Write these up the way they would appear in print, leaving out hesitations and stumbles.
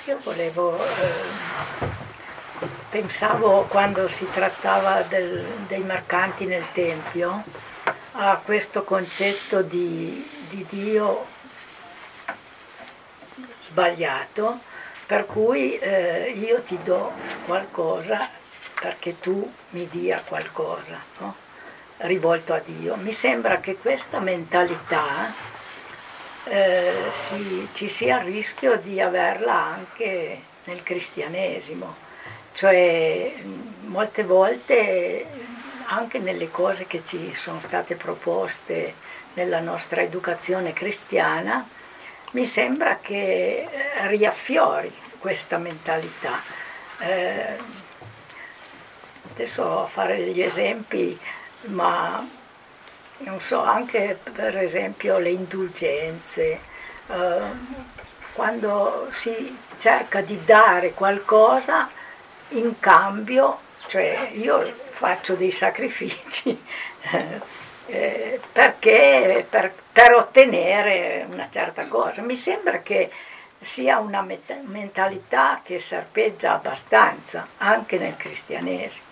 Io volevo, pensavo quando si trattava dei mercanti nel Tempio a questo concetto di Dio sbagliato, per cui io ti do qualcosa perché tu mi dia qualcosa, no? Rivolto a Dio. Mi sembra che questa mentalità ci sia il rischio di averla anche nel cristianesimo, cioè molte volte anche nelle cose che ci sono state proposte nella nostra educazione cristiana mi sembra che riaffiori questa mentalità. Adesso a fare degli esempi, ma non so, anche per esempio le indulgenze, quando si cerca di dare qualcosa in cambio, cioè io faccio dei sacrifici perché per ottenere una certa cosa. Mi sembra che sia una mentalità che serpeggia abbastanza anche nel cristianesimo.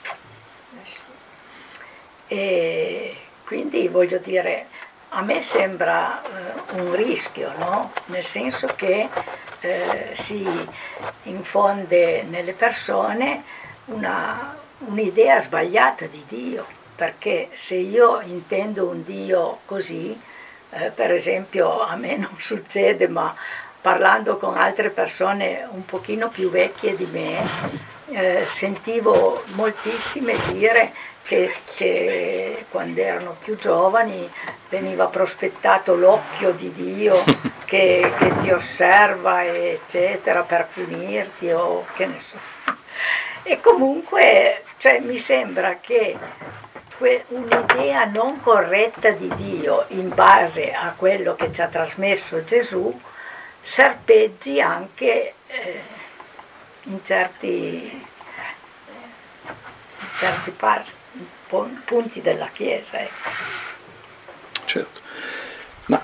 E quindi voglio dire, a me sembra un rischio, no? Nel senso che si infonde nelle persone un'idea sbagliata di Dio, perché se io intendo un Dio così, per esempio a me non succede, ma parlando con altre persone un pochino più vecchie di me, sentivo moltissime dire che quando erano più giovani veniva prospettato l'occhio di Dio che ti osserva eccetera per punirti o che ne so. E comunque cioè, mi sembra che un'idea non corretta di Dio in base a quello che ci ha trasmesso Gesù serpeggi anche in certi punti della Chiesa. Certo, ma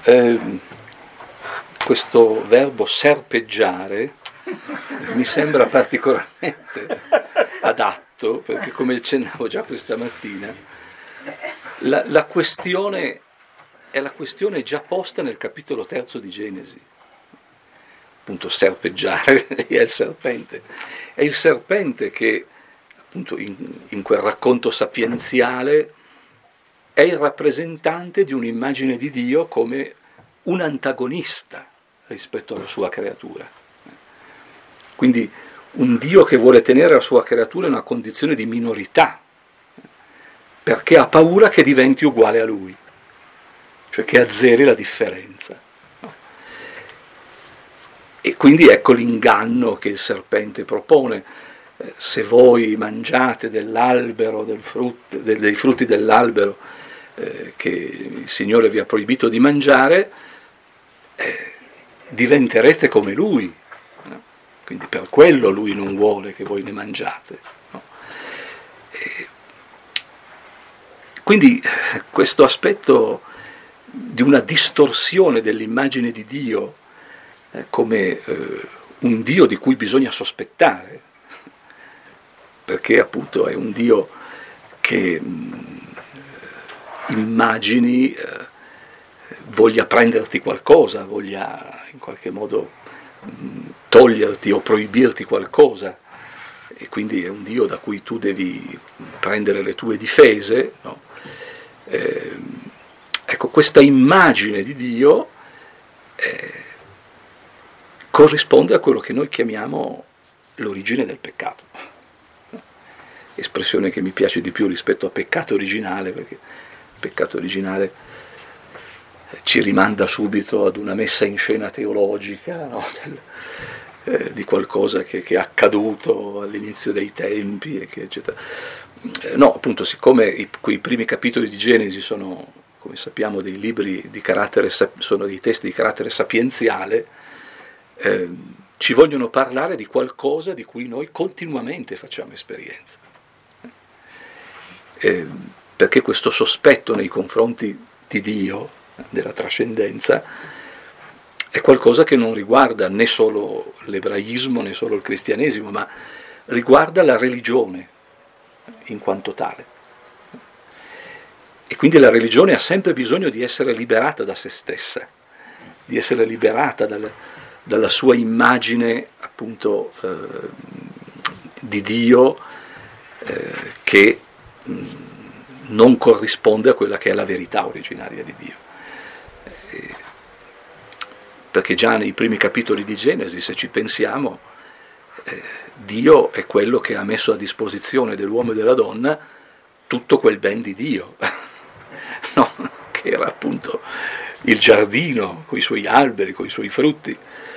questo verbo serpeggiare mi sembra particolarmente adatto, perché come accennavo già questa mattina, la questione è la questione già posta nel capitolo 3 di Genesi. Appunto serpeggiare è il serpente. È il serpente che appunto in quel racconto sapienziale è il rappresentante di un'immagine di Dio come un antagonista rispetto alla sua creatura. Quindi un Dio che vuole tenere la sua creatura in una condizione di minorità, perché ha paura che diventi uguale a lui, cioè che azzeri la differenza. No? E quindi ecco l'inganno che il serpente propone. Se voi mangiate dell'albero, dei frutti dell'albero che il Signore vi ha proibito di mangiare, diventerete come Lui. No? Quindi per quello Lui non vuole che voi ne mangiate. No? Quindi questo aspetto di una distorsione dell'immagine di Dio come un Dio di cui bisogna sospettare, perché appunto è un Dio che immagini voglia prenderti qualcosa, voglia in qualche modo toglierti o proibirti qualcosa, e quindi è un Dio da cui tu devi prendere le tue difese, no? Ecco, questa immagine di Dio corrisponde a quello che noi chiamiamo l'origine del peccato. Espressione che mi piace di più rispetto a peccato originale, perché il peccato originale ci rimanda subito ad una messa in scena teologica, no? Di qualcosa che è accaduto all'inizio dei tempi, eccetera. No, appunto, siccome quei primi capitoli di Genesi sono, come sappiamo, dei libri di carattere, sono dei testi di carattere sapienziale, ci vogliono parlare di qualcosa di cui noi continuamente facciamo esperienza. Perché questo sospetto nei confronti di Dio, della trascendenza, è qualcosa che non riguarda né solo l'ebraismo né solo il cristianesimo, ma riguarda la religione in quanto tale. E quindi la religione ha sempre bisogno di essere liberata da se stessa, di essere liberata dalla sua immagine appunto di Dio che non corrisponde a quella che è la verità originaria di Dio. Perché già nei primi capitoli di Genesi, se ci pensiamo, Dio è quello che ha messo a disposizione dell'uomo e della donna tutto quel ben di Dio, no? Che era appunto il giardino con i suoi alberi, con i suoi frutti.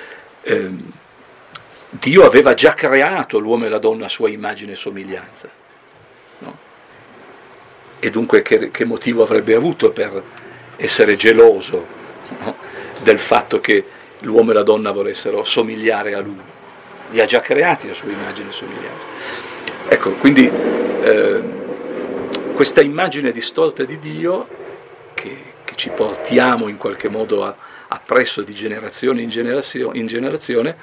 Dio aveva già creato l'uomo e la donna a sua immagine e somiglianza, no? E dunque che motivo avrebbe avuto per essere geloso, no? Del fatto che l'uomo e la donna volessero somigliare a lui? Li ha già creati a sua immagine e somiglianza. Ecco, quindi questa immagine distorta di Dio che ci portiamo in qualche modo appresso di generazione in generazione,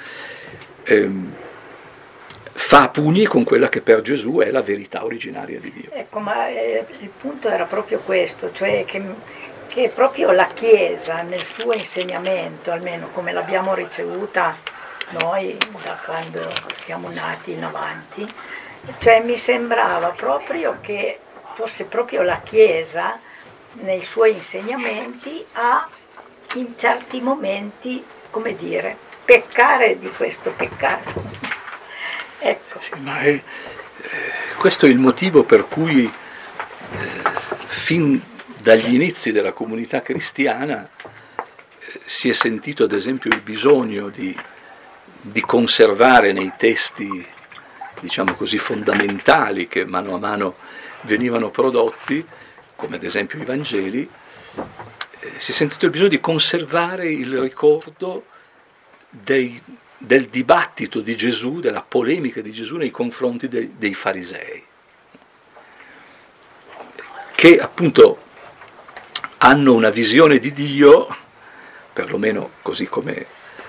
fa a pugni con quella che per Gesù è la verità originaria di Dio. Ecco, ma il punto era proprio questo, cioè che proprio la Chiesa nel suo insegnamento, almeno come l'abbiamo ricevuta noi da quando siamo nati in avanti, cioè mi sembrava proprio che fosse proprio la Chiesa nei suoi insegnamenti a in certi momenti, come dire, peccare di questo peccato. Ecco. Sì, ma questo è il motivo per cui fin dagli inizi della comunità cristiana si è sentito ad esempio il bisogno di conservare nei testi, diciamo così, fondamentali che mano a mano venivano prodotti, come ad esempio i Vangeli, si è sentito il bisogno di conservare il ricordo del dibattito di Gesù, della polemica di Gesù nei confronti dei farisei, che appunto hanno una visione di Dio, perlomeno così come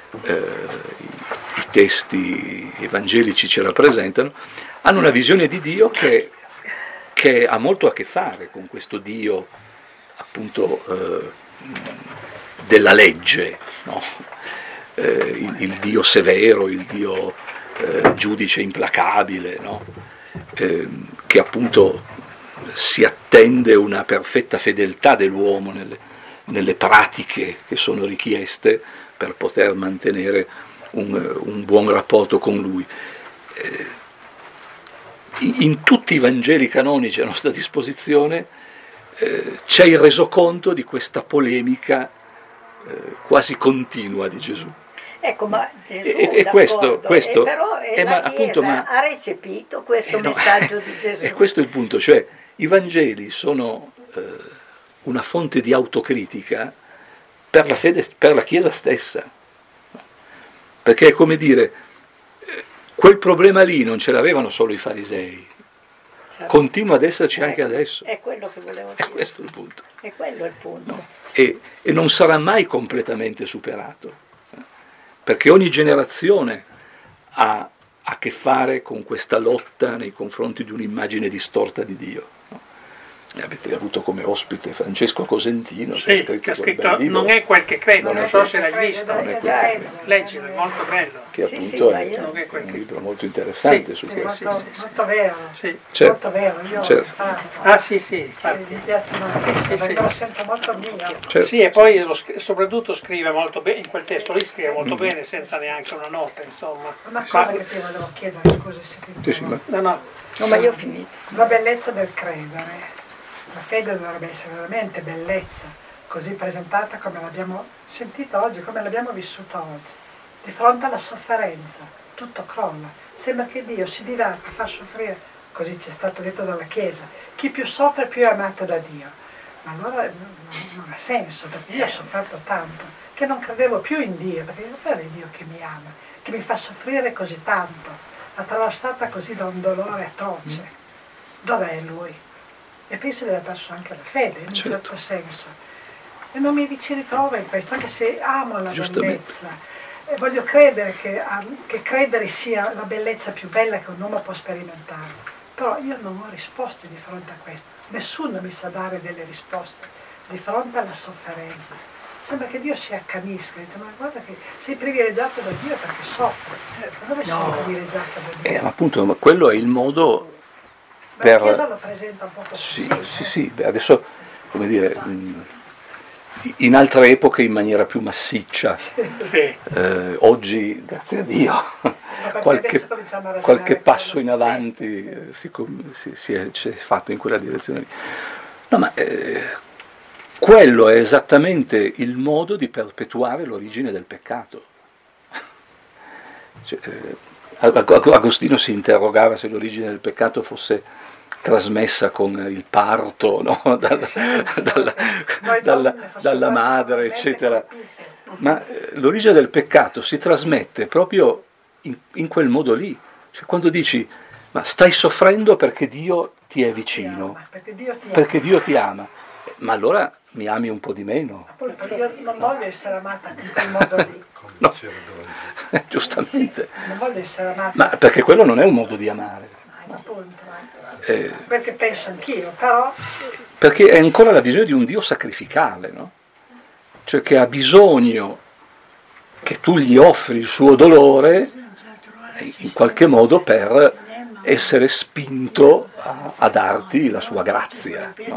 i testi evangelici ci rappresentano, hanno una visione di Dio che ha molto a che fare con questo Dio appunto della legge, no? Il Dio severo, il Dio giudice implacabile, no? Che appunto si attende una perfetta fedeltà dell'uomo nelle pratiche che sono richieste per poter mantenere un buon rapporto con lui. In tutti i Vangeli canonici a nostra disposizione c'è il resoconto di questa polemica quasi continua di Gesù. Ecco, ma Gesù, e questo però la Chiesa ha recepito questo messaggio di Gesù. E questo è il punto, cioè i Vangeli sono una fonte di autocritica per la fede, per la Chiesa stessa, perché è come dire, quel problema lì non ce l'avevano solo i farisei, certo. Continua ad esserci anche adesso. È quello che volevo dire. È questo il punto. È quello il punto. No? E non sarà mai completamente superato, perché ogni generazione ha a che fare con questa lotta nei confronti di un'immagine distorta di Dio. No? E avete avuto come ospite Francesco Cosentino, sì, che ha scritto Non è quel che credo, non so se l'hai visto. Leggilo, è molto bello. Che appunto è un libro molto interessante su questo. Molto vero, certo. Molto vero. Io certo. infatti mi piace molto, lo sento molto mio. Certo. Sì, e poi soprattutto scrive molto bene, in quel testo lì scrive molto bene, senza neanche una nota, insomma. Una cosa che ti volevo chiedere, scusa se ti sì, No, ma io ho finito. La bellezza del credere. La fede dovrebbe essere veramente bellezza, così presentata come l'abbiamo sentita oggi, come l'abbiamo vissuta oggi. Di fronte alla sofferenza, tutto crolla. Sembra che Dio si diverte, fa soffrire, così ci è stato detto dalla Chiesa. Chi più soffre più è amato da Dio. Ma allora non ha senso, perché io ho sofferto tanto, che non credevo più in Dio, perché dov'è Dio che mi ama, che mi fa soffrire così tanto, attraversata così da un dolore atroce. Dov'è Lui? E penso di aver perso anche la fede, in un certo senso. E non mi ci ritrovo in questo, anche se amo la bellezza, E voglio credere che credere sia la bellezza più bella che un uomo può sperimentare. Però io non ho risposte di fronte a questo. Nessuno mi sa dare delle risposte di fronte alla sofferenza. Sembra che Dio si accanisca, dice, ma guarda che sei privilegiato da Dio perché soffri. Ma dove sono privilegiato da Dio? Appunto, ma quello è il modo Ma la Chiesa lo presenta un po' così. Sì. Beh, adesso, come dire, in altre epoche in maniera più massiccia, oggi, grazie a Dio, qualche passo in avanti si è fatto in quella direzione lì. No, ma quello è esattamente il modo di perpetuare l'origine del peccato. Cioè, Agostino si interrogava se l'origine del peccato fosse trasmessa con il parto, no? dalla madre, eccetera. Ma l'origine del peccato si trasmette proprio in quel modo lì. Cioè, quando dici, ma stai soffrendo perché Dio ti è vicino, perché Dio ti ama, ma allora mi ami un po' di meno. Appunto, io non voglio essere amata in quel modo lì. No, giustamente. Non voglio essere amata. Ma perché quello non è un modo di amare. Appunto. Perché penso anch'io, però... Perché è ancora la visione di un Dio sacrificale, no? Cioè che ha bisogno che tu gli offri il suo dolore in qualche modo per essere spinto a darti la sua grazia. No?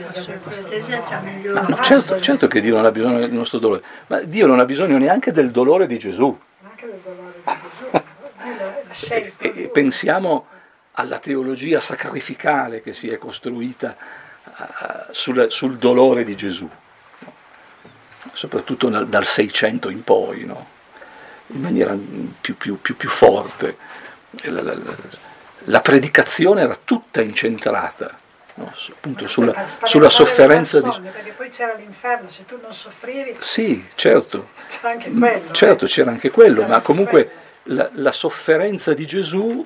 No, certo che Dio non ha bisogno del nostro dolore, ma Dio non ha bisogno neanche del dolore di Gesù. E pensiamo alla teologia sacrificale che si è costruita sul dolore di Gesù, no? Soprattutto dal 600 in poi, no? In maniera più forte. La predicazione era tutta incentrata, no? Appunto sulla sofferenza di Gesù. Perché poi c'era l'inferno, se tu non soffrivi... Sì, certo. C'era anche quello. Certo, c'era anche quello, ma comunque la sofferenza di Gesù...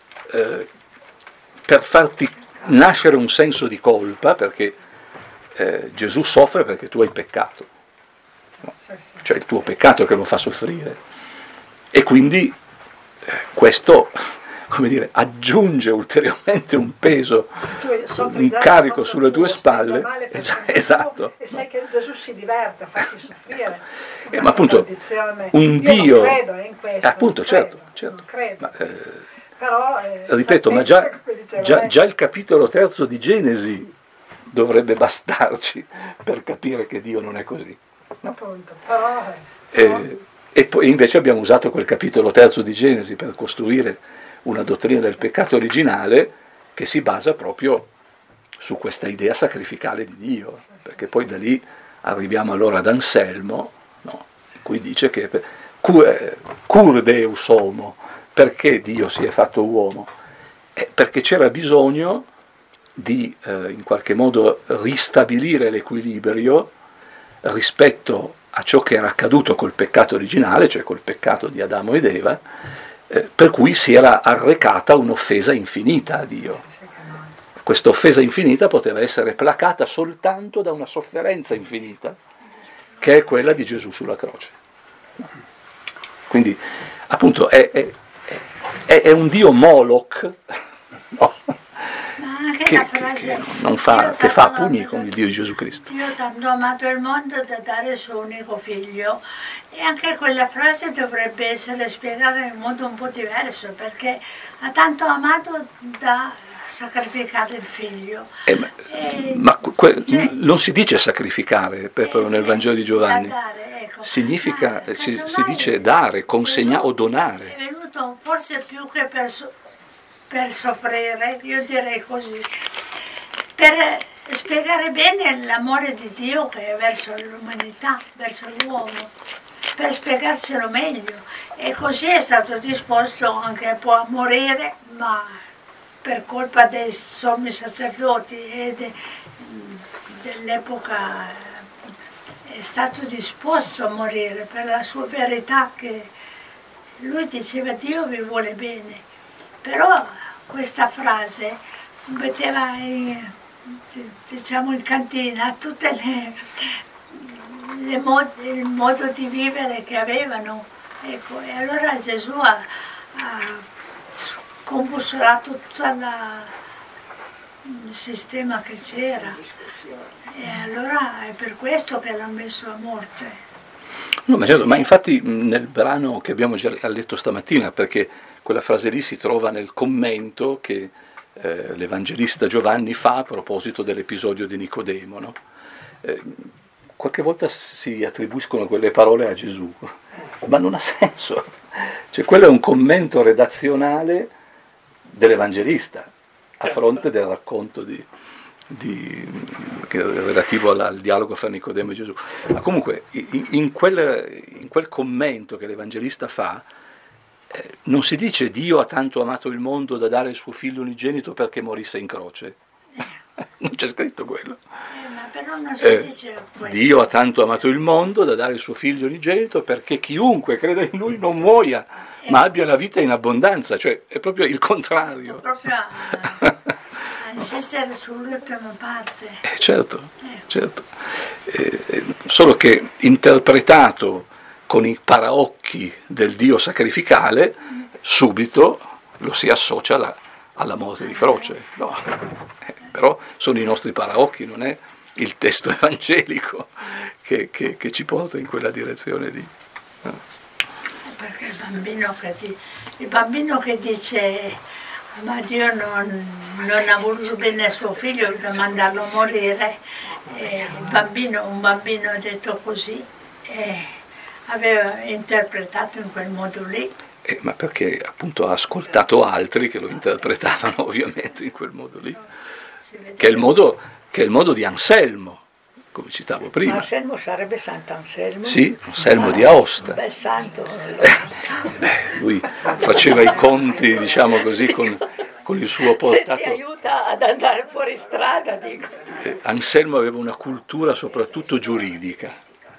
per farti nascere un senso di colpa, perché Gesù soffre perché tu hai peccato, no? Cioè il tuo peccato che lo fa soffrire, e quindi questo, come dire, aggiunge ulteriormente un peso, un carico sulle tue spalle. Esatto. E sai che Gesù si diverte a farti soffrire. Ma appunto un Dio, credo in questo, appunto, certo. Ma, però, ripeto, ma già il capitolo 3 di Genesi dovrebbe bastarci per capire che Dio non è così, no? Appunto, però, e poi invece abbiamo usato quel capitolo 3 di Genesi per costruire una dottrina del peccato originale che si basa proprio su questa idea sacrificale di Dio, perché poi da lì arriviamo allora ad Anselmo, no? In cui dice che cur Deus homo, perché Dio si è fatto uomo? Perché c'era bisogno di in qualche modo ristabilire l'equilibrio rispetto a ciò che era accaduto col peccato originale, cioè col peccato di Adamo ed Eva, per cui si era arrecata un'offesa infinita a Dio. Questa offesa infinita poteva essere placata soltanto da una sofferenza infinita, che è quella di Gesù sulla croce. Quindi, appunto, è un Dio Moloch, no? che fa pugni con il Dio di Gesù Cristo. Dio tanto ha amato il mondo da dare il suo unico figlio, e anche quella frase dovrebbe essere spiegata in modo un po' diverso, perché ha tanto amato da sacrificare il figlio. Non si dice sacrificare però nel Vangelo di Giovanni, dare, ecco. Significa, si dice dare, consegnare o donare. È venuto forse più che per soffrire, io direi così, per spiegare bene l'amore di Dio che è verso l'umanità, verso l'uomo, per spiegarcelo meglio. E così è stato disposto anche a morire, ma per colpa dei sommi sacerdoti e dell'epoca è stato disposto a morire per la sua verità, che lui diceva Dio vi vuole bene. Però questa frase metteva in cantina tutte il modo di vivere che avevano, Ecco, e allora Gesù ha scombussolato tutto il sistema che c'era. E allora è per questo che l'ha messo a morte. No, ma, certo, ma infatti nel brano che abbiamo già letto stamattina, perché quella frase lì si trova nel commento che l'Evangelista Giovanni fa a proposito dell'episodio di Nicodemo, no? Qualche volta si attribuiscono quelle parole a Gesù, ma non ha senso. Cioè, quello è un commento redazionale dell'Evangelista a fronte del racconto relativo al dialogo fra Nicodemo e Gesù. Ma comunque in quel commento che l'Evangelista fa non si dice Dio ha tanto amato il mondo da dare il suo figlio unigenito perché morisse in croce. Non c'è scritto quello. Ma però non si dice questo. Dio ha tanto amato il mondo da dare il suo figlio unigenito perché chiunque creda in lui non muoia, ma abbia la vita in abbondanza, cioè è proprio il contrario. Proprio a insistere sull'ultima parte. Certo. Solo che interpretato con i paraocchi del Dio sacrificale, subito lo si associa alla morte di croce. No. Però sono i nostri paraocchi, non è il testo evangelico che ci porta in quella direzione lì. No. Perché il bambino che dice ma Dio non ha voluto bene a suo figlio per mandarlo a morire, un bambino detto così, aveva interpretato in quel modo lì. Ma perché appunto ha ascoltato altri che lo interpretavano ovviamente in quel modo lì, che è il modo di Anselmo, come citavo prima. Anselmo sarebbe Sant'Anselmo? Sì, Anselmo di Aosta. Un bel santo. Lui faceva i conti, diciamo così, con il suo portato. Se ci aiuta ad andare fuori strada, dico. Anselmo aveva una cultura soprattutto giuridica,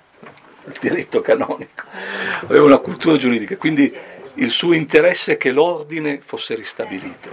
il diritto canonico, aveva una cultura giuridica, quindi il suo interesse è che l'ordine fosse ristabilito.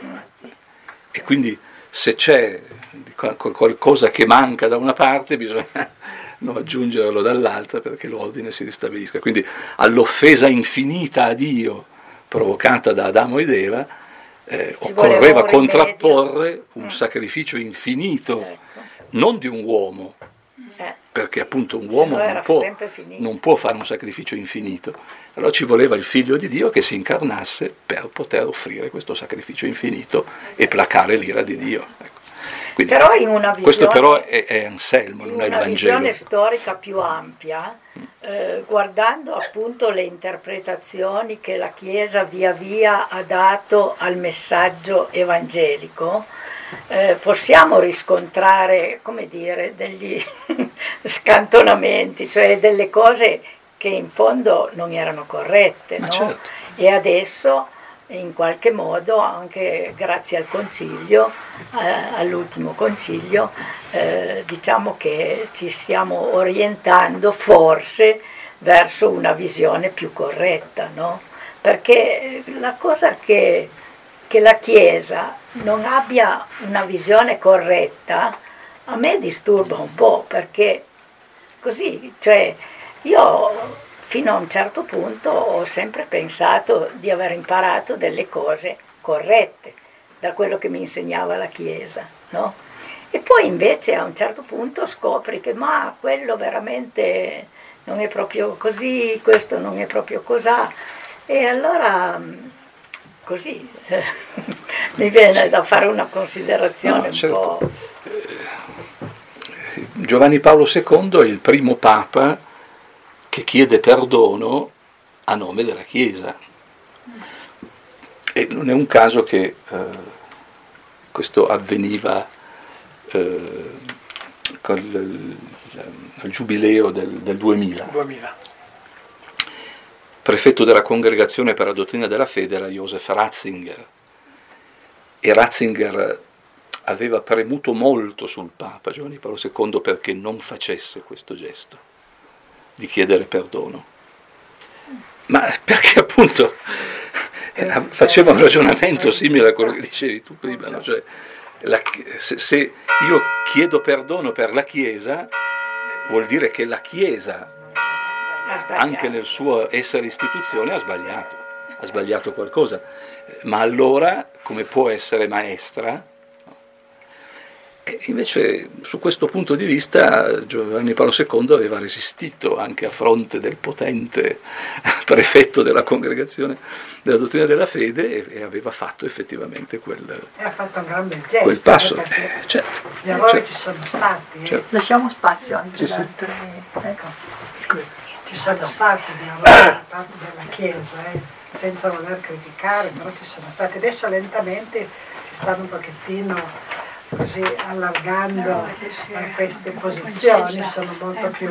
E quindi se c'è qualcosa che manca da una parte bisogna aggiungerlo dall'altra perché l'ordine si ristabilisca. Quindi all'offesa infinita a Dio provocata da Adamo ed Eva occorreva contrapporre un sacrificio infinito, non di un uomo, perché appunto un uomo non può fare un sacrificio infinito. Allora ci voleva il figlio di Dio che si incarnasse per poter offrire questo sacrificio infinito e placare l'ira di Dio. Ecco. Quindi, però in una visione, questo però è Anselmo, non è il Vangelo. In una visione storica più ampia, guardando appunto le interpretazioni che la Chiesa via via ha dato al messaggio evangelico, possiamo riscontrare, come dire, degli scantonamenti, cioè delle cose che in fondo non erano corrette, no? Certo. E adesso in qualche modo, anche grazie al concilio, all'ultimo concilio, diciamo che ci stiamo orientando forse verso una visione più corretta, no? Perché la cosa che la Chiesa non abbia una visione corretta a me disturba un po', perché così, cioè io fino a un certo punto ho sempre pensato di aver imparato delle cose corrette da quello che mi insegnava la Chiesa, no? E poi invece a un certo punto scopri che ma quello veramente non è proprio così, questo non è proprio cosà, e allora così mi viene da fare una considerazione certo. un po'. Giovanni Paolo II è il primo Papa che chiede perdono a nome della Chiesa. E non è un caso che questo avveniva al giubileo del 2000. Prefetto della Congregazione per la Dottrina della Fede era Joseph Ratzinger, e Ratzinger aveva premuto molto sul Papa Giovanni Paolo II perché non facesse questo gesto di chiedere perdono, ma perché appunto faceva un ragionamento simile a quello che dicevi tu prima, no? Cioè, se io chiedo perdono per la Chiesa vuol dire che la Chiesa anche nel suo essere istituzione ha sbagliato qualcosa. Ma allora come può essere maestra? E invece su questo punto di vista Giovanni Paolo II aveva resistito anche a fronte del potente prefetto della congregazione della dottrina della fede e aveva fatto effettivamente e ha fatto un gran bel gesto, quel passo. Certo, gli errori ci sono stati. Certo. Lasciamo spazio anche Sì, ad sì. altre. Ecco, scusi. Ci sono stati gli errori da parte della Chiesa, senza voler criticare, però ci sono stati. Adesso lentamente si stanno un pochettino così allargando queste posizioni, sono molto più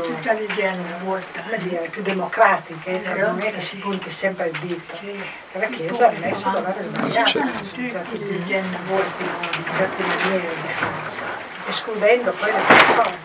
democratiche, non è che si punti sempre il dito, che la Chiesa ha messo dove aveva sbagliato in certi maniere di fare, escludendo poi le persone.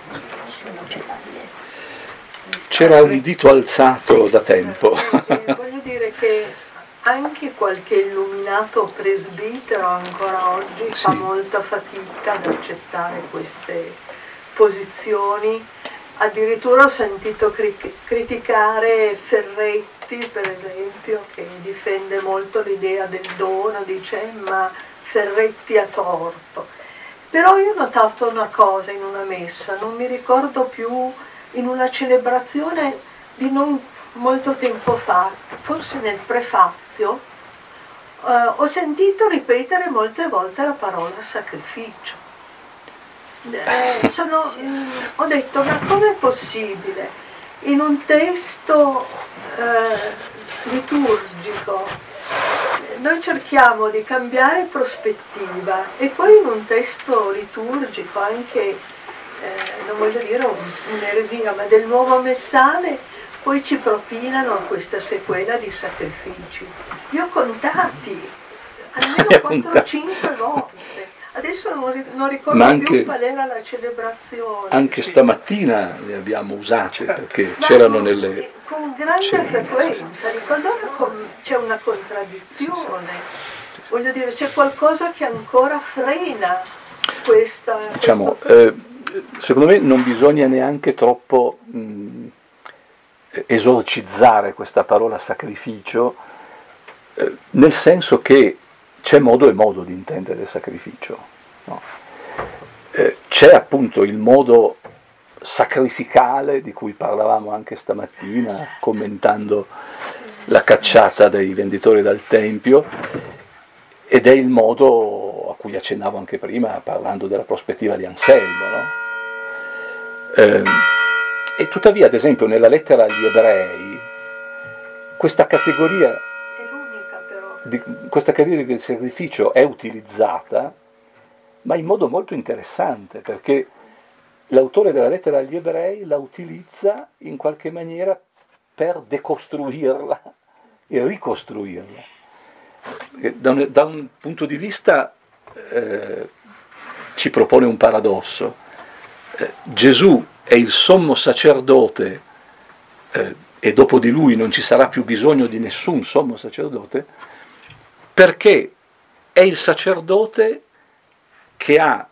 C'era un dito alzato da tempo. Voglio dire che anche qualche illuminato presbitero ancora oggi fa molta fatica ad accettare queste posizioni. Addirittura ho sentito criticare Ferretti, per esempio, che difende molto l'idea del dono, dice ma Ferretti ha torto. Però io ho notato una cosa in una messa, non mi ricordo più, in una celebrazione di non molto tempo fa, forse nel prefazio, ho sentito ripetere molte volte la parola sacrificio. Ho detto, ma com'è possibile in un testo liturgico noi cerchiamo di cambiare prospettiva e poi in un testo liturgico anche, non voglio dire un'eresia, ma del nuovo messale, poi ci propinano questa sequela di sacrifici. Io ho contati almeno 4-5 volte. Adesso non ricordo più qual era la celebrazione. Anche stamattina le abbiamo usate perché c'erano nelle... Con grande frequenza, ricordate c'è una contraddizione. Voglio dire, c'è qualcosa che ancora frena questa... Diciamo, secondo me non bisogna neanche troppo esorcizzare questa parola sacrificio, nel senso che c'è modo e modo di intendere il sacrificio, no? C'è appunto il modo sacrificale di cui parlavamo anche stamattina commentando la cacciata dei venditori dal Tempio, ed è il modo a cui accennavo anche prima parlando della prospettiva di Anselmo, no? E tuttavia, ad esempio, nella lettera agli Ebrei questa categoria del sacrificio è utilizzata, ma in modo molto interessante, perché l'autore della lettera agli Ebrei la utilizza in qualche maniera per decostruirla e ricostruirla. Da un punto di vista ci propone un paradosso. Gesù è il sommo sacerdote e dopo di lui non ci sarà più bisogno di nessun sommo sacerdote, perché è il sacerdote che ha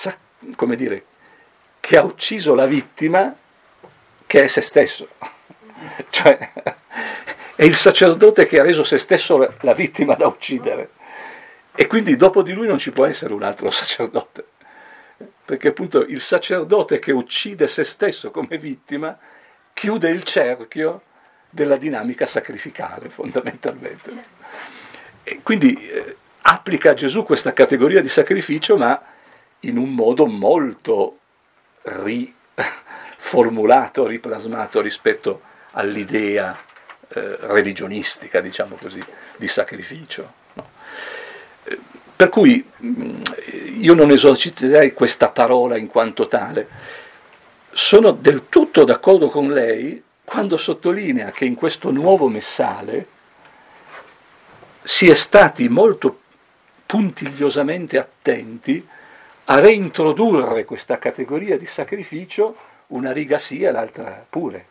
ucciso la vittima, che è se stesso. Cioè, è il sacerdote che ha reso se stesso la vittima da uccidere. E quindi dopo di lui non ci può essere un altro sacerdote. Perché appunto il sacerdote che uccide se stesso come vittima chiude il cerchio della dinamica sacrificale, fondamentalmente. E quindi applica a Gesù questa categoria di sacrificio, ma in un modo molto riformulato, riplasmato rispetto all'idea religionistica, diciamo così, di sacrificio, no? Per cui io non esorcizzerei questa parola in quanto tale. Sono del tutto d'accordo con lei quando sottolinea che in questo nuovo messale si è stati molto puntigliosamente attenti a reintrodurre questa categoria di sacrificio, una riga sì e l'altra pure.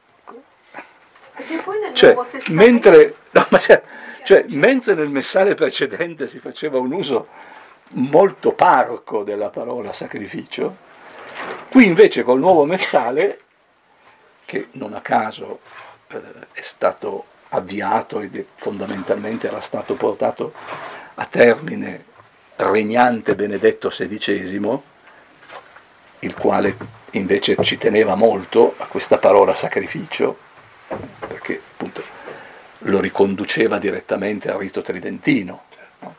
Mentre nel messale precedente si faceva un uso molto parco della parola sacrificio, qui invece col nuovo messale, che non a caso è stato avviato ed fondamentalmente era stato portato a termine regnante Benedetto XVI, il quale invece ci teneva molto a questa parola sacrificio, perché appunto lo riconduceva direttamente al rito tridentino. No?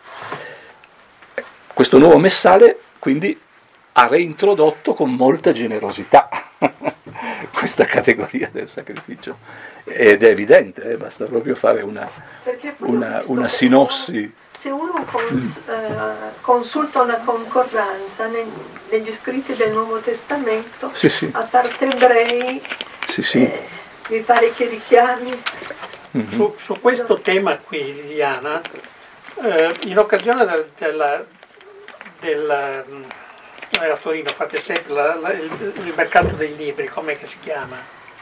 Questo nuovo messale quindi ha reintrodotto con molta generosità questa categoria del sacrificio, ed è evidente, basta proprio fare una sinossi. Se uno consulta una concordanza negli scritti del Nuovo Testamento, Sì. a parte ebrei, Sì. mi pare che richiami. Su questo tema qui, Liliana, in occasione a Torino fate sempre il mercato dei libri, com'è che si chiama?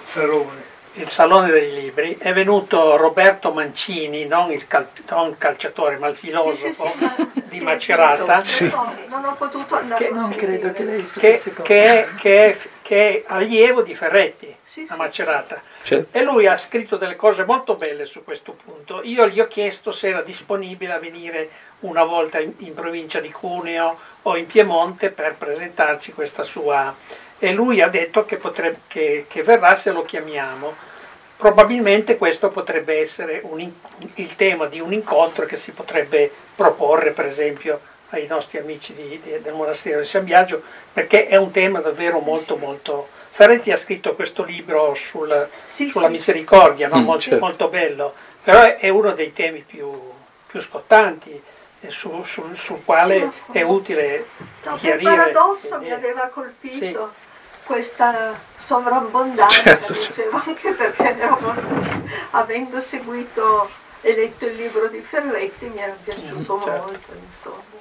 Il Salone dei Libri, è venuto Roberto Mancini, non il calciatore ma il filosofo di Macerata, Non ho potuto andare Non credo che lei che è allievo di Ferretti a Macerata. Certo. E lui ha scritto delle cose molto belle su questo punto. Io gli ho chiesto se era disponibile a venire una volta in provincia di Cuneo o in Piemonte per presentarci questa sua, e lui ha detto che verrà se lo chiamiamo. Probabilmente questo potrebbe essere il tema di un incontro che si potrebbe proporre per esempio ai nostri amici del monastero di San Biagio, perché è un tema davvero molto molto... Ferretti ha scritto questo libro sulla misericordia, no? Molto bello, però è uno dei temi più scottanti, sul quale è utile chiarire. Il paradosso mi aveva colpito, questa sovrabbondanza, dicevo, anche perché avendo seguito e letto il libro di Ferretti mi era piaciuto molto, insomma.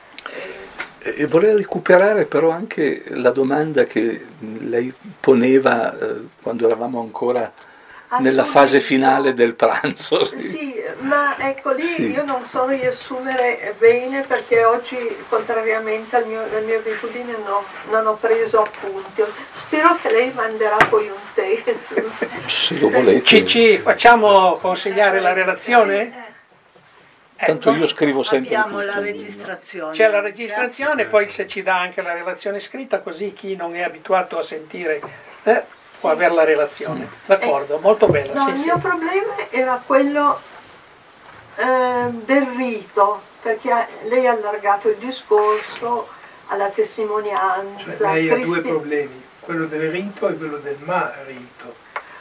E vorrei recuperare però anche la domanda che lei poneva quando eravamo ancora nella fase finale del pranzo. Sì, ma ecco lì io non so riassumere bene, perché oggi, contrariamente alla mia abitudine, non ho preso appunti. Spero che lei manderà poi un testo. Se lo volete. Ci facciamo consigliare la relazione? Tanto io scrivo sempre. Abbiamo la registrazione. C'è la registrazione, poi se ci dà anche la relazione scritta, così chi non è abituato a sentire può avere la relazione. D'accordo, molto bella. No, il mio problema era quello del rito, perché lei ha allargato il discorso alla testimonianza. Cioè lei ha due problemi, quello del rito e quello del marito.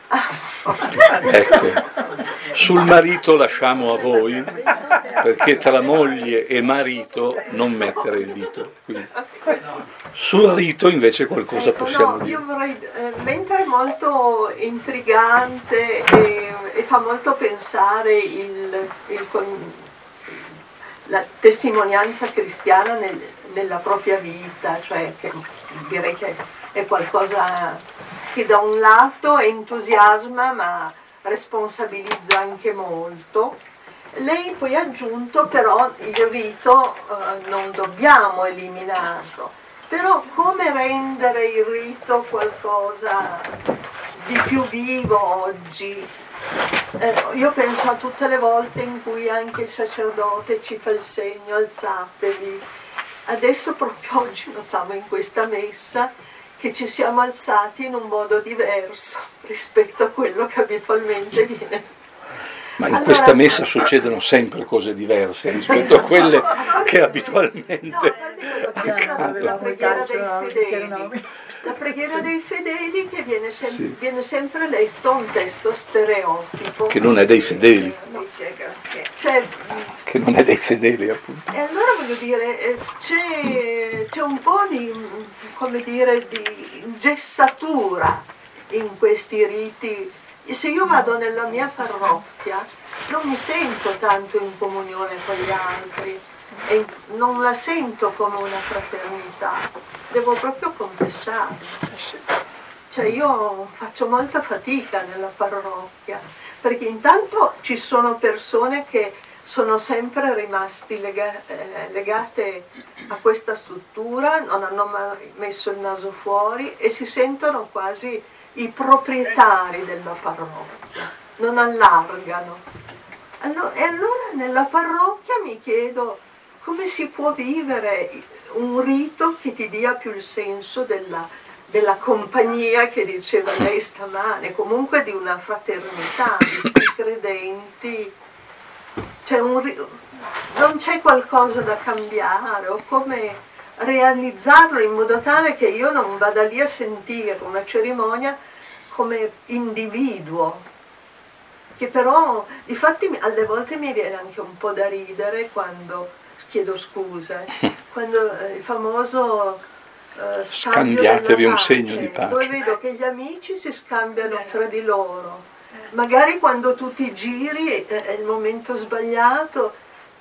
Ecco, sul marito lasciamo a voi, perché tra moglie e marito non mettere il dito. Quindi, sul rito invece qualcosa possiamo dire. Io vorrei, mentre è molto intrigante e fa molto pensare la testimonianza cristiana nella propria vita, cioè che direi che è qualcosa che da un lato entusiasma ma responsabilizza anche molto. Lei poi ha aggiunto però il rito non dobbiamo eliminarlo, però come rendere il rito qualcosa di più vivo oggi? Io penso a tutte le volte in cui anche il sacerdote ci fa il segno, alzatevi. Adesso proprio oggi notavo in questa messa che ci siamo alzati in un modo diverso rispetto a quello che abitualmente viene. Ma in questa messa succedono sempre cose diverse rispetto a quelle che abitualmente La preghiera dei fedeli che viene sempre letto un testo stereotipo. che non è dei fedeli. Cioè, Che non è dei fedeli, appunto. e allora voglio dire, c'è un po' di ingessatura in questi riti. Se io vado nella mia parrocchia non mi sento tanto in comunione con gli altri e non la sento come una fraternità, devo proprio confessarlo. Cioè io faccio molta fatica nella parrocchia, perché intanto ci sono persone che sono sempre rimasti legate a questa struttura, non hanno mai messo il naso fuori e si sentono quasi i proprietari della parrocchia, non allargano. E allora nella parrocchia mi chiedo come si può vivere un rito che ti dia più il senso della compagnia che diceva lei stamane, comunque di una fraternità, di tutti i credenti. Non c'è qualcosa da cambiare, o come realizzarlo in modo tale che io non vada lì a sentire una cerimonia come individuo, che però difatti alle volte mi viene anche un po' da ridere quando, chiedo scusa, quando il famoso scambiatevi un segno di pace, dove vedo che gli amici si scambiano tra di loro, magari quando tu ti giri è il momento sbagliato,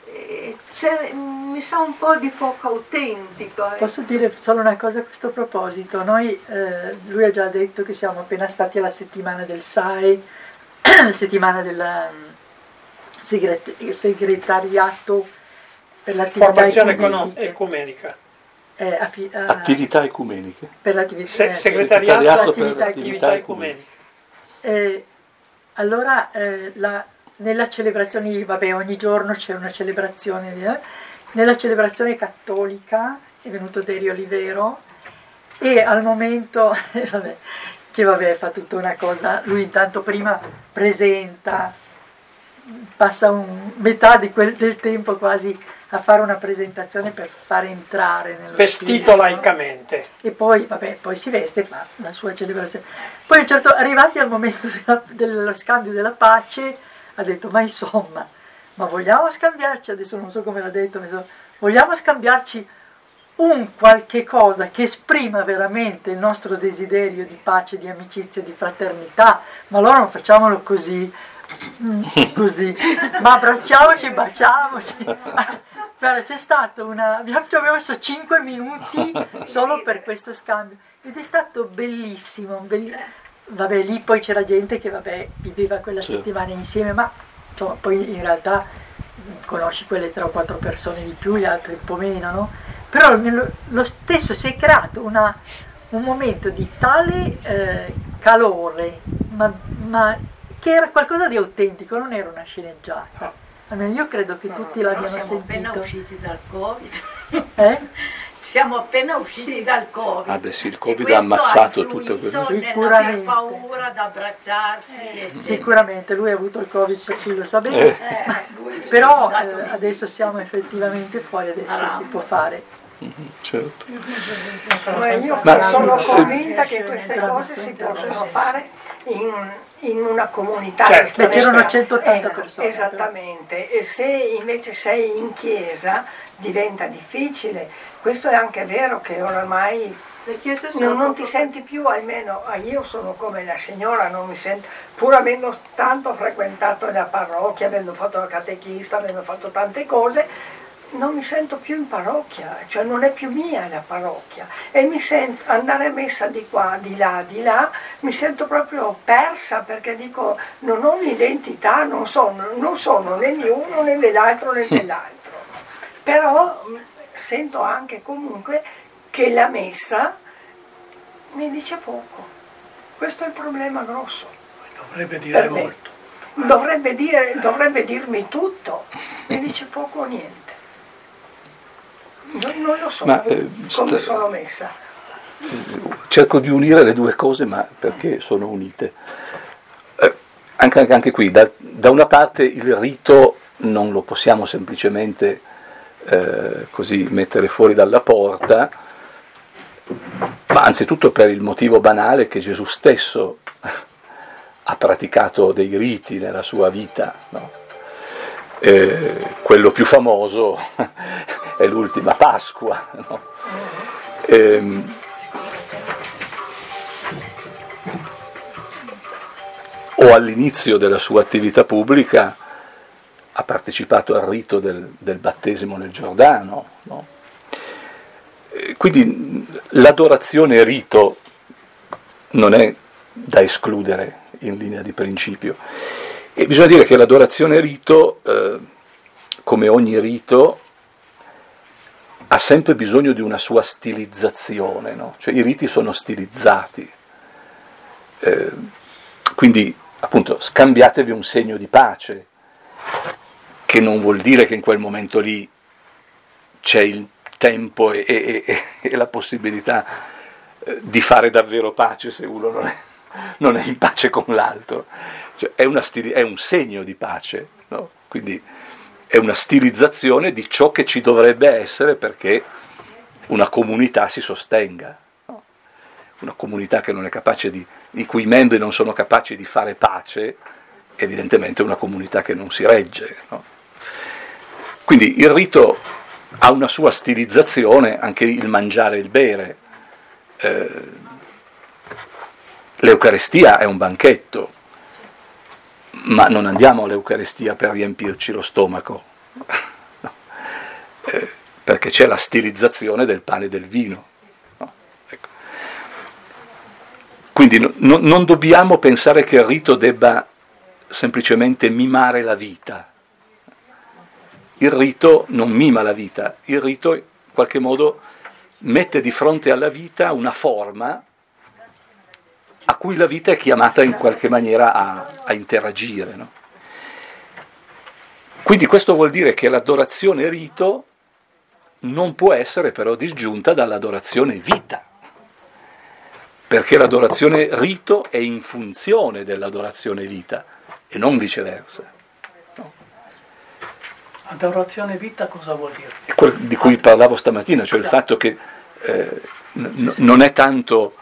mi sa un po' di poco autentico. Posso dire solo una cosa a questo proposito? Noi, lui ha già detto che siamo appena stati alla settimana del SAE, la settimana del segretariato per l'attività formazione ecumenica. Attività ecumeniche. Per l'attività segretariato per l'attività ecumenica. Allora, nella celebrazione, vabbè, ogni giorno c'è una celebrazione, nella celebrazione cattolica è venuto Derio Olivero e al momento, fa tutta una cosa, lui intanto prima presenta, passa metà del tempo quasi a fare una presentazione per fare entrare nello vestito spirito, laicamente, e poi si veste e fa la sua celebrazione. Poi arrivati al momento dello scambio della pace ha detto ma insomma, ma vogliamo scambiarci, adesso non so come l'ha detto, vogliamo scambiarci un qualche cosa che esprima veramente il nostro desiderio di pace, di amicizia, di fraternità, ma allora non facciamolo così, ma abbracciamoci, baciamoci. Guarda, c'è stato abbiamo messo 5 minuti solo per questo scambio ed è stato bellissimo. Vabbè, lì poi c'era gente che viveva quella settimana insieme, ma insomma, poi in realtà conosci quelle 3 o 4 persone di più, gli altri un po' meno, no? Però lo stesso si è creato un momento di tale calore, ma che era qualcosa di autentico, non era una sceneggiata. Almeno io credo che tutti l'abbiano siamo sentito. Appena usciti dal Covid. Siamo appena usciti dal Covid. Ah beh sì, il Covid ha ammazzato tutto questo. Sicuramente. Nella paura ad abbracciarsi. Sicuramente, lui ha avuto il Covid, per chi lo sa bene. Però adesso siamo effettivamente fuori, adesso si può fare. Certo. Ma io sono convinta che queste cose si possono fare in una comunità. Certo. C'erano 180 persone. Esattamente, e se invece sei in chiesa diventa difficile. Questo è anche vero che oramai non ti senti più, almeno io sono come la signora, non mi sento, pur avendo tanto frequentato la parrocchia, avendo fatto la catechista, avendo fatto tante cose, non mi sento più in parrocchia, cioè non è più mia la parrocchia, e mi sento andare a messa di qua, di là, mi sento proprio persa, perché dico non ho un'identità, non sono né di uno né dell'altro né dell'altro, però sento anche comunque che la messa mi dice poco, questo è il problema grosso. Dovrebbe dire molto. Dovrebbe dirmi tutto, mi dice poco o niente. Non lo so come sono messa. Cerco di unire le due cose, ma perché sono unite. Anche qui, da una parte il rito non lo possiamo semplicemente così mettere fuori dalla porta, ma anzitutto per il motivo banale che Gesù stesso ha praticato dei riti nella sua vita, no? Quello più famoso è l'ultima Pasqua, no? O all'inizio della sua attività pubblica ha partecipato al rito del battesimo nel Giordano, no? Quindi l'adorazione rito non è da escludere in linea di principio, e bisogna dire che l'adorazione rito, come ogni rito, ha sempre bisogno di una sua stilizzazione, no? Cioè i riti sono stilizzati, Quindi, appunto, scambiatevi un segno di pace, che non vuol dire che in quel momento lì c'è il tempo e la possibilità di fare davvero pace se uno non è in pace con l'altro. Cioè, è un segno di pace, no? Quindi è una stilizzazione di ciò che ci dovrebbe essere perché una comunità si sostenga, no? Una comunità che non è capace i cui membri non sono capaci di fare pace, evidentemente è una comunità che non si regge, no? Quindi il rito ha una sua stilizzazione, anche il mangiare e il bere. L'Eucaristia è un banchetto, ma non andiamo all'Eucaristia per riempirci lo stomaco, no. Perché c'è la stilizzazione del pane e del vino, no? Ecco. Quindi non dobbiamo pensare che il rito debba semplicemente mimare la vita. Il rito non mima la vita, il rito in qualche modo mette di fronte alla vita una forma a cui la vita è chiamata in qualche maniera a interagire, no? Quindi questo vuol dire che l'adorazione rito non può essere però disgiunta dall'adorazione vita, perché l'adorazione rito è in funzione dell'adorazione vita e non viceversa. Adorazione vita cosa vuol dire? È quello di cui parlavo stamattina, cioè il fatto che non è tanto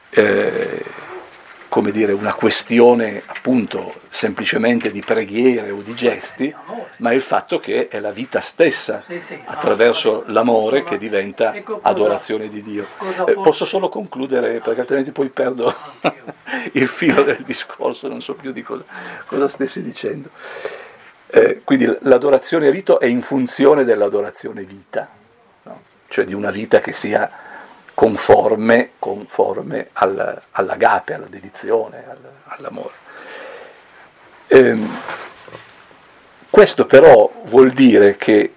come dire una questione appunto semplicemente di preghiere o di gesti, ma il fatto che è la vita stessa attraverso l'amore che diventa adorazione di Dio. Posso solo concludere perché altrimenti poi perdo il filo del discorso, non so più di cosa stessi dicendo. Quindi l'adorazione rito è in funzione dell'adorazione vita, no? Cioè di una vita che sia conforme all'agape, alla dedizione, all'amore. Questo però vuol dire che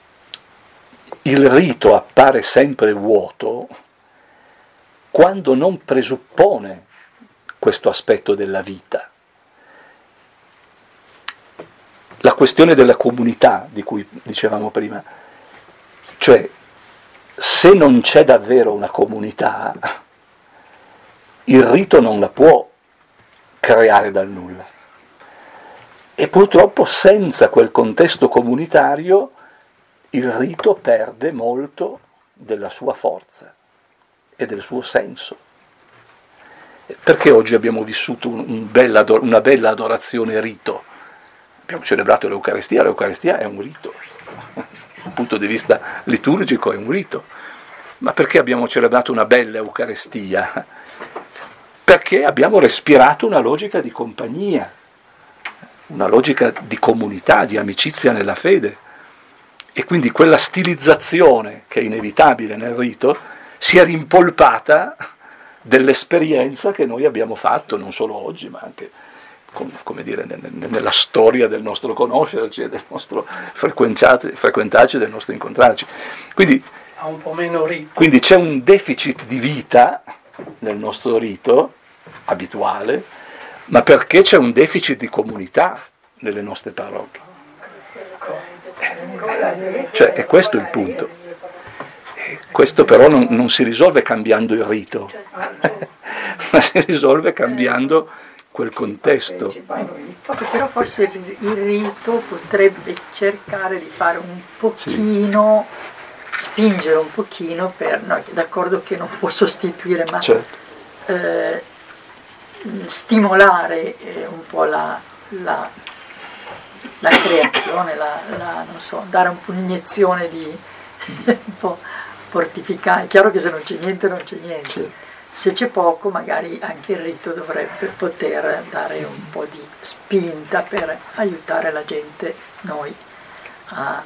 il rito appare sempre vuoto quando non presuppone questo aspetto della vita. La questione della comunità di cui dicevamo prima, cioè se non c'è davvero una comunità, il rito non la può creare dal nulla. E purtroppo senza quel contesto comunitario il rito perde molto della sua forza e del suo senso. Perché oggi abbiamo vissuto una bella adorazione rito? Abbiamo celebrato l'Eucaristia è un rito, dal punto di vista liturgico è un rito. Ma perché abbiamo celebrato una bella Eucaristia? Perché abbiamo respirato una logica di compagnia, una logica di comunità, di amicizia nella fede. E quindi quella stilizzazione che è inevitabile nel rito si è rimpolpata dell'esperienza che noi abbiamo fatto, non solo oggi, ma anche come dire, nella storia del nostro conoscerci, del nostro frequentarci, del nostro incontrarci. Quindi, ha un po' meno rito. Quindi c'è un deficit di vita nel nostro rito abituale, ma perché c'è un deficit di comunità nelle nostre parrocchie. Cioè, è questo il punto. Questo però non si risolve cambiando il rito, ma si risolve cambiando quel contesto. Però forse il rito potrebbe cercare di fare un pochino, spingere un pochino per, no, d'accordo che non può sostituire, ma certo. Stimolare un po' la creazione, non so, dare un po' un'iniezione di un po' fortificare. È chiaro che se non c'è niente non c'è niente. Certo. Se c'è poco, magari anche il rito dovrebbe poter dare un po' di spinta per aiutare la gente, noi, a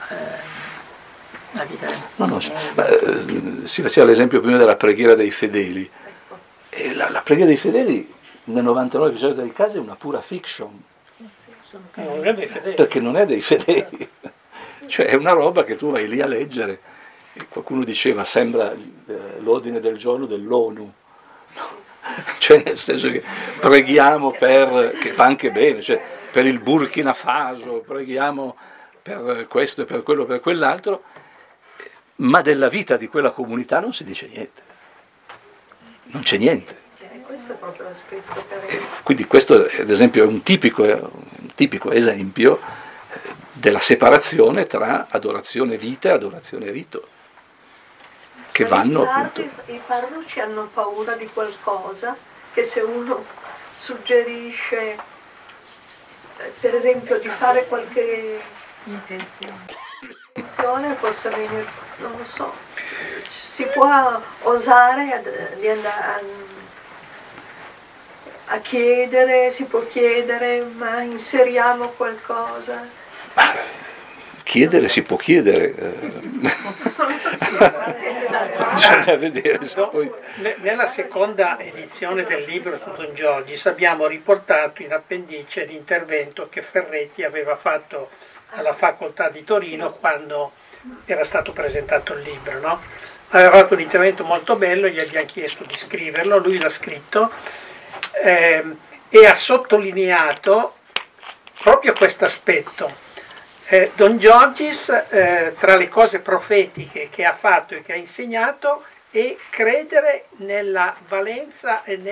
vivere. Si faceva l'esempio prima della preghiera dei fedeli. E la preghiera dei fedeli, nel 99% dei casi, è una pura fiction. Non è dei fedeli. Perché non è dei fedeli. Cioè è una roba che tu vai lì a leggere. E qualcuno diceva, sembra l'ordine del giorno dell'ONU. cioè nel senso che preghiamo che fa anche bene, cioè per il Burkina Faso, preghiamo per questo e per quello, per quell'altro, ma della vita di quella comunità non si dice niente, non c'è niente. Questo è proprio l'aspetto che... Quindi questo ad esempio è un tipico esempio della separazione tra adorazione vita e adorazione rito, che vanno appunto... I parroci hanno paura di qualcosa, che se uno suggerisce per esempio di fare qualche intenzione possa venire, non lo so, si può osare di andare a chiedere, si può chiedere, ma inseriamo qualcosa. Chiedere si può chiedere, bisogna vedere se poi... Nella seconda edizione del libro su Don Giorgis abbiamo riportato in appendice l'intervento che Ferretti aveva fatto alla facoltà di Torino quando era stato presentato il libro, no? Aveva fatto un intervento molto bello, gli abbiamo chiesto di scriverlo, lui l'ha scritto e ha sottolineato proprio questo aspetto. Don Giorgis, tra le cose profetiche che ha fatto e che ha insegnato, è credere nella valenza e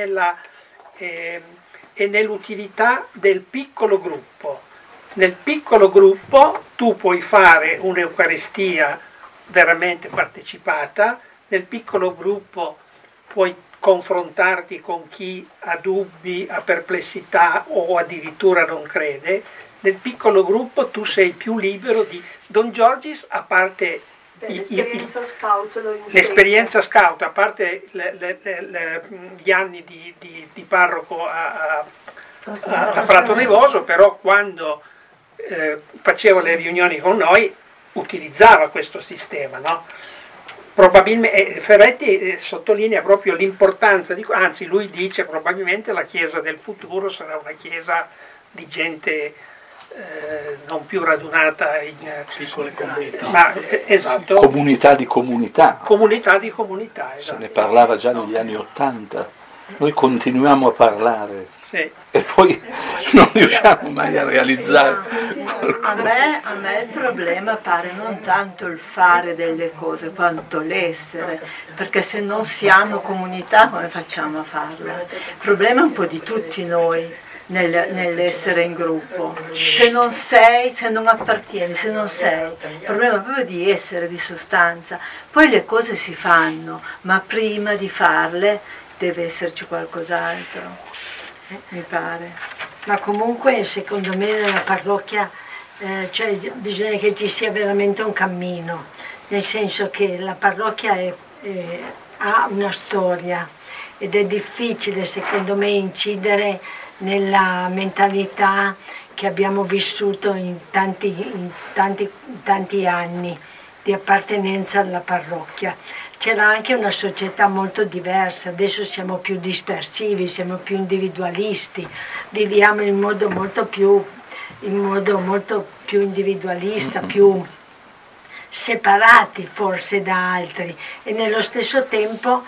nell'utilità del piccolo gruppo. Nel piccolo gruppo tu puoi fare un'Eucaristia veramente partecipata, nel piccolo gruppo puoi confrontarti con chi ha dubbi, ha perplessità o addirittura non crede. Nel piccolo gruppo tu sei più libero di... Don Giorgis, a parte l'esperienza scout, l'esperienza scout, a parte gli anni di parroco a Prato Nevoso, però quando faceva le riunioni con noi utilizzava questo sistema, no? Probabilmente Ferretti sottolinea proprio l'importanza anzi lui dice probabilmente la Chiesa del futuro sarà una Chiesa di gente non più radunata in piccole comunità, ma esatto, comunità di comunità, esatto. Se ne parlava già negli anni '80, noi continuiamo a parlare, sì. E poi non riusciamo mai a realizzare. A me il problema pare non tanto il fare delle cose quanto l'essere, perché se non siamo comunità come facciamo a farlo? Il problema è un po' di tutti noi nell'essere in gruppo. Se non sei, se non appartieni, se non sei, il problema è proprio di essere, di sostanza. Poi le cose si fanno, ma prima di farle deve esserci qualcos'altro, mi pare. Ma comunque secondo me nella parrocchia cioè, bisogna che ci sia veramente un cammino, nel senso che la parrocchia ha una storia ed è difficile secondo me incidere nella mentalità che abbiamo vissuto in tanti anni di appartenenza alla parrocchia. C'era anche una società molto diversa, adesso siamo più dispersivi, siamo più individualisti, viviamo in modo molto più individualista, più separati forse da altri e nello stesso tempo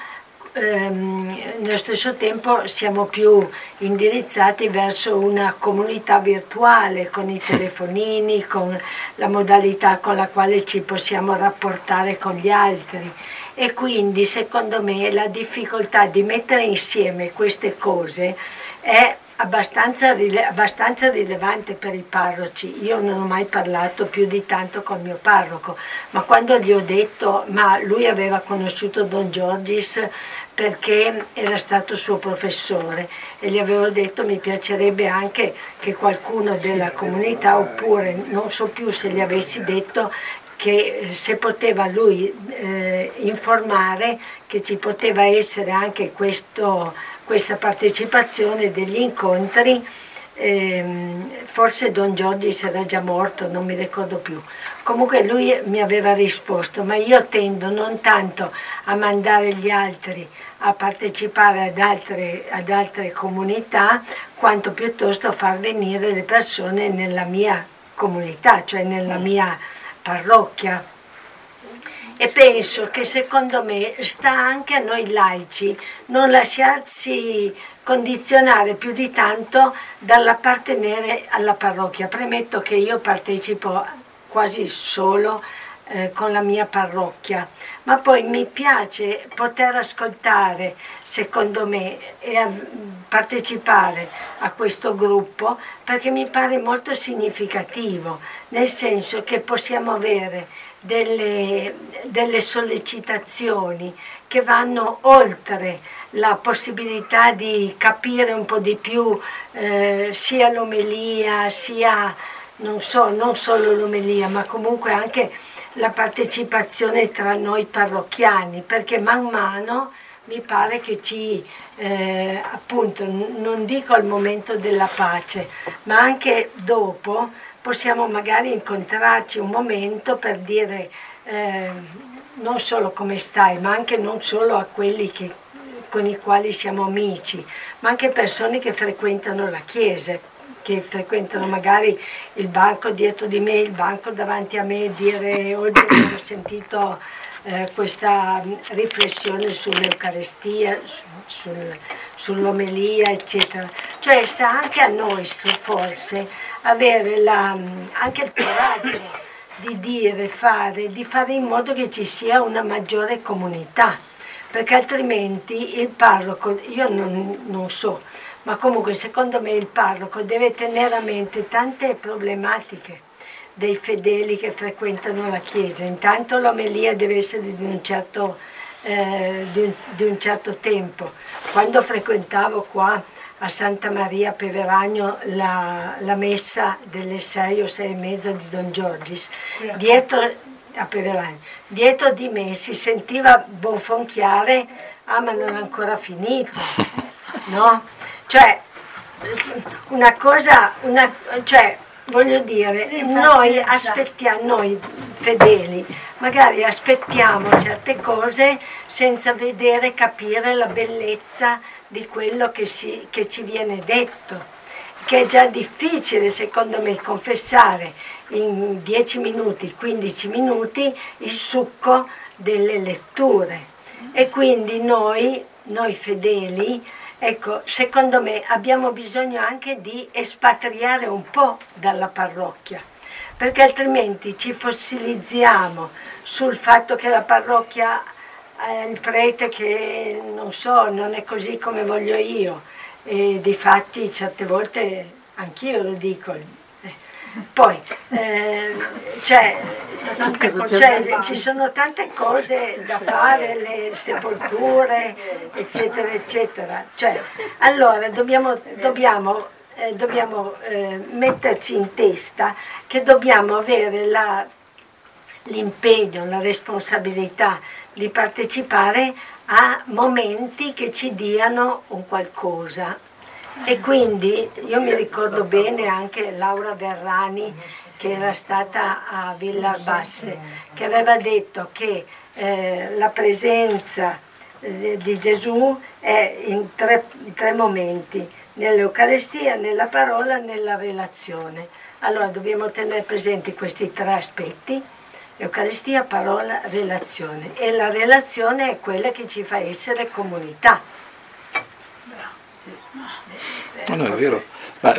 siamo più indirizzati verso una comunità virtuale con i telefonini, con la modalità con la quale ci possiamo rapportare con gli altri e quindi secondo me la difficoltà di mettere insieme queste cose è abbastanza rilevante per i parroci. Io non ho mai parlato più di tanto col mio parroco, ma quando gli ho detto, ma lui aveva conosciuto Don Giorgis perché era stato suo professore e gli avevo detto mi piacerebbe anche che qualcuno della comunità, oppure non so più se gli avessi detto che se poteva lui informare che ci poteva essere anche questa partecipazione degli incontri, forse Don Giorgis era già morto, non mi ricordo più. Comunque lui mi aveva risposto, ma io tendo non tanto a mandare gli altri a partecipare ad altre comunità, quanto piuttosto a far venire le persone nella mia comunità, cioè nella mia parrocchia. E penso che secondo me sta anche a noi laici non lasciarci condizionare più di tanto dall'appartenere alla parrocchia. Premetto che io partecipo quasi solo con la mia parrocchia, ma poi mi piace poter ascoltare, secondo me, e partecipare a questo gruppo, perché mi pare molto significativo, nel senso che possiamo avere delle sollecitazioni che vanno oltre la possibilità di capire un po' di più sia l'omelia, sia non solo l'omelia, ma comunque anche la partecipazione tra noi parrocchiani, perché man mano mi pare che ci, appunto, non dico al momento della pace, ma anche dopo possiamo magari incontrarci un momento per dire non solo come stai, ma anche non solo a quelli con i quali siamo amici, ma anche persone che frequentano la chiesa, che frequentano magari il banco dietro di me, il banco davanti a me, dire oggi ho sentito questa riflessione sull'Eucaristia, sull'omelia, eccetera. Cioè sta anche a noi forse avere anche il coraggio di dire, di fare in modo che ci sia una maggiore comunità, perché altrimenti il parroco, io non so, ma comunque secondo me il parroco deve tenere a mente tante problematiche dei fedeli che frequentano la chiesa. Intanto l'omelia deve essere di un certo tempo. Quando frequentavo qua a Santa Maria Peveragno la messa delle 6 o 6 e mezza di Don Giorgis, dietro di me si sentiva bonfonchiare: ah, ma non è ancora finito, no? Cioè, voglio dire, noi fedeli, magari aspettiamo certe cose senza vedere, capire la bellezza di quello che ci viene detto, che è già difficile secondo me confessare in 10 minuti, 15 minuti il succo delle letture. E quindi noi fedeli, ecco, secondo me abbiamo bisogno anche di espatriare un po' dalla parrocchia, perché altrimenti ci fossilizziamo sul fatto che la parrocchia è il prete che, non so, non è così come voglio io, e difatti certe volte anch'io lo dico. Poi ci sono tante cose da fare, le sepolture, eccetera, eccetera. Allora dobbiamo metterci in testa che dobbiamo avere l'impegno, la responsabilità di partecipare a momenti che ci diano un qualcosa. E quindi io mi ricordo bene anche Laura Verrani, che era stata a Villa Basse, che aveva detto che la presenza di Gesù è in tre momenti: nell'Eucaristia, nella parola, nella relazione. Allora dobbiamo tenere presenti questi 3 aspetti: Eucaristia, parola, relazione. E la relazione è quella che ci fa essere comunità. No, è vero, ma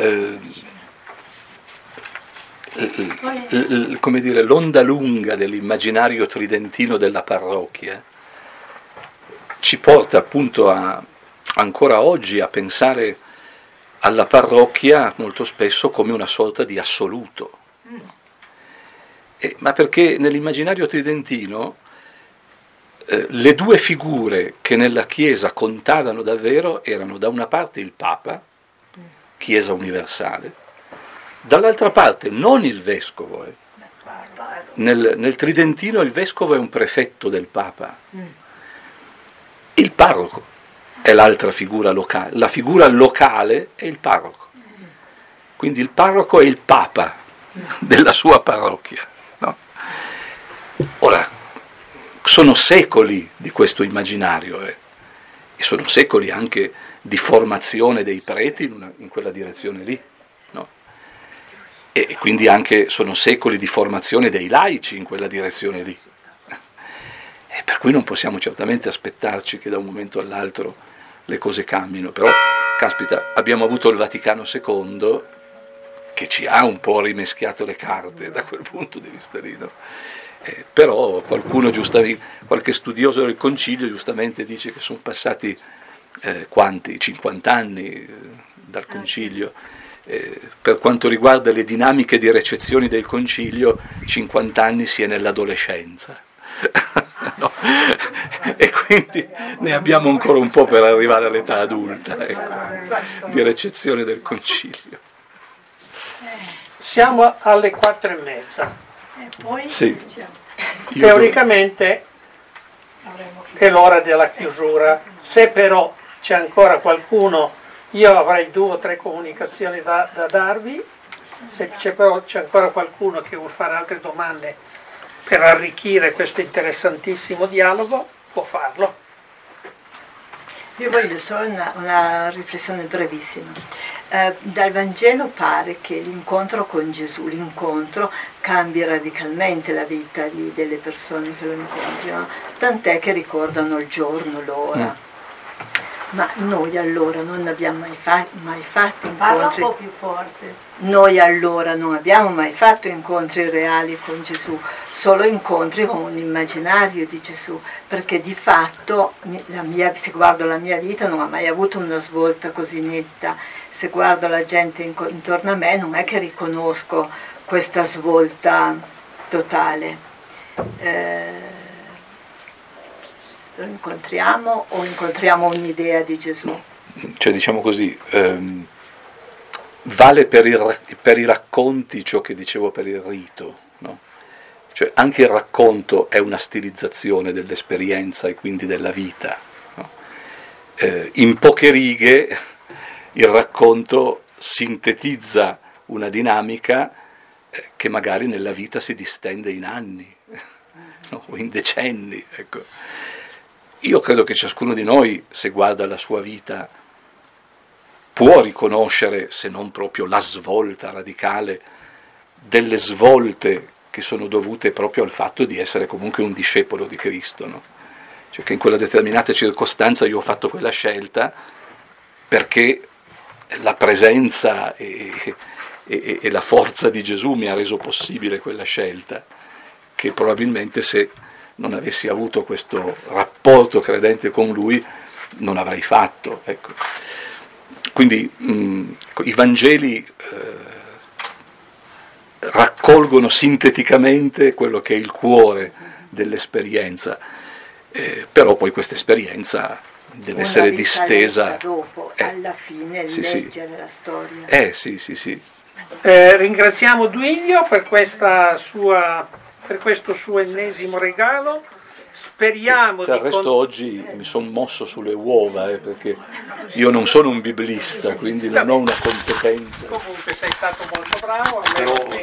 come dire, l'onda lunga dell'immaginario tridentino della parrocchia ci porta appunto ancora oggi a pensare alla parrocchia molto spesso come una sorta di assoluto. Ma perché nell'immaginario tridentino le 2 figure che nella Chiesa contavano davvero erano da una parte il Papa, Chiesa universale, dall'altra parte non il Vescovo. Nel tridentino il Vescovo è un prefetto del Papa, il parroco è l'altra figura locale, la figura locale è il parroco, quindi il parroco è il Papa della sua parrocchia, no? Ora, sono secoli di questo immaginario e sono secoli anche di formazione dei preti in quella direzione lì, no? E quindi anche sono secoli di formazione dei laici in quella direzione lì. E per cui non possiamo certamente aspettarci che da un momento all'altro le cose cambino. Però, caspita, abbiamo avuto il Vaticano II che ci ha un po' rimeschiato le carte da quel punto di vista lì, no? Però qualcuno, qualche studioso del Concilio giustamente dice che sono passati 50 anni dal Concilio. Per quanto riguarda le dinamiche di recezione del Concilio, 50 anni si è nell'adolescenza. No? E quindi ne abbiamo ancora un po' per arrivare all'età adulta, ecco, di recezione del Concilio. Siamo alle 4:30. E poi Sì. Teoricamente è l'ora della chiusura. Se però c'è ancora qualcuno, io avrei 2 o 3 comunicazioni da darvi. Se c'è ancora qualcuno che vuol fare altre domande per arricchire questo interessantissimo dialogo, può farlo. Io voglio solo una riflessione brevissima. Dal Vangelo pare che l'incontro con Gesù, cambi radicalmente la vita delle persone che lo incontrano, tant'è che ricordano il giorno, l'ora. Ma noi allora non abbiamo mai fatto incontri. Parla un po' più forte. Noi allora non abbiamo mai fatto incontri reali con Gesù, solo incontri con un immaginario di Gesù, perché di fatto se guardo la mia vita non ha mai avuto una svolta così netta. Se guardo la gente intorno a me non è che riconosco questa svolta totale. Lo incontriamo o incontriamo un'idea di Gesù? Cioè, diciamo così, vale per i racconti ciò che dicevo per il rito, no? Cioè anche il racconto è una stilizzazione dell'esperienza e quindi della vita, no? In poche righe il racconto sintetizza una dinamica che magari nella vita si distende in anni, no? O in decenni, ecco. Io credo che ciascuno di noi, se guarda la sua vita, può riconoscere, se non proprio la svolta radicale, delle svolte che sono dovute proprio al fatto di essere comunque un discepolo di Cristo, no? Cioè che in quella determinata circostanza io ho fatto quella scelta perché la presenza e la forza di Gesù mi ha reso possibile quella scelta, che probabilmente se non avessi avuto questo rapporto credente con Lui non avrei fatto, ecco. Quindi i Vangeli raccolgono sinteticamente quello che è il cuore dell'esperienza, però poi questa esperienza deve essere distesa dopo, alla fine, leggere la storia. Sì. Ringraziamo Duilio per questo suo ennesimo regalo. Speriamo del resto oggi mi sono mosso sulle uova, perché io non sono un biblista, quindi non ho una competenza. Comunque sei stato molto bravo.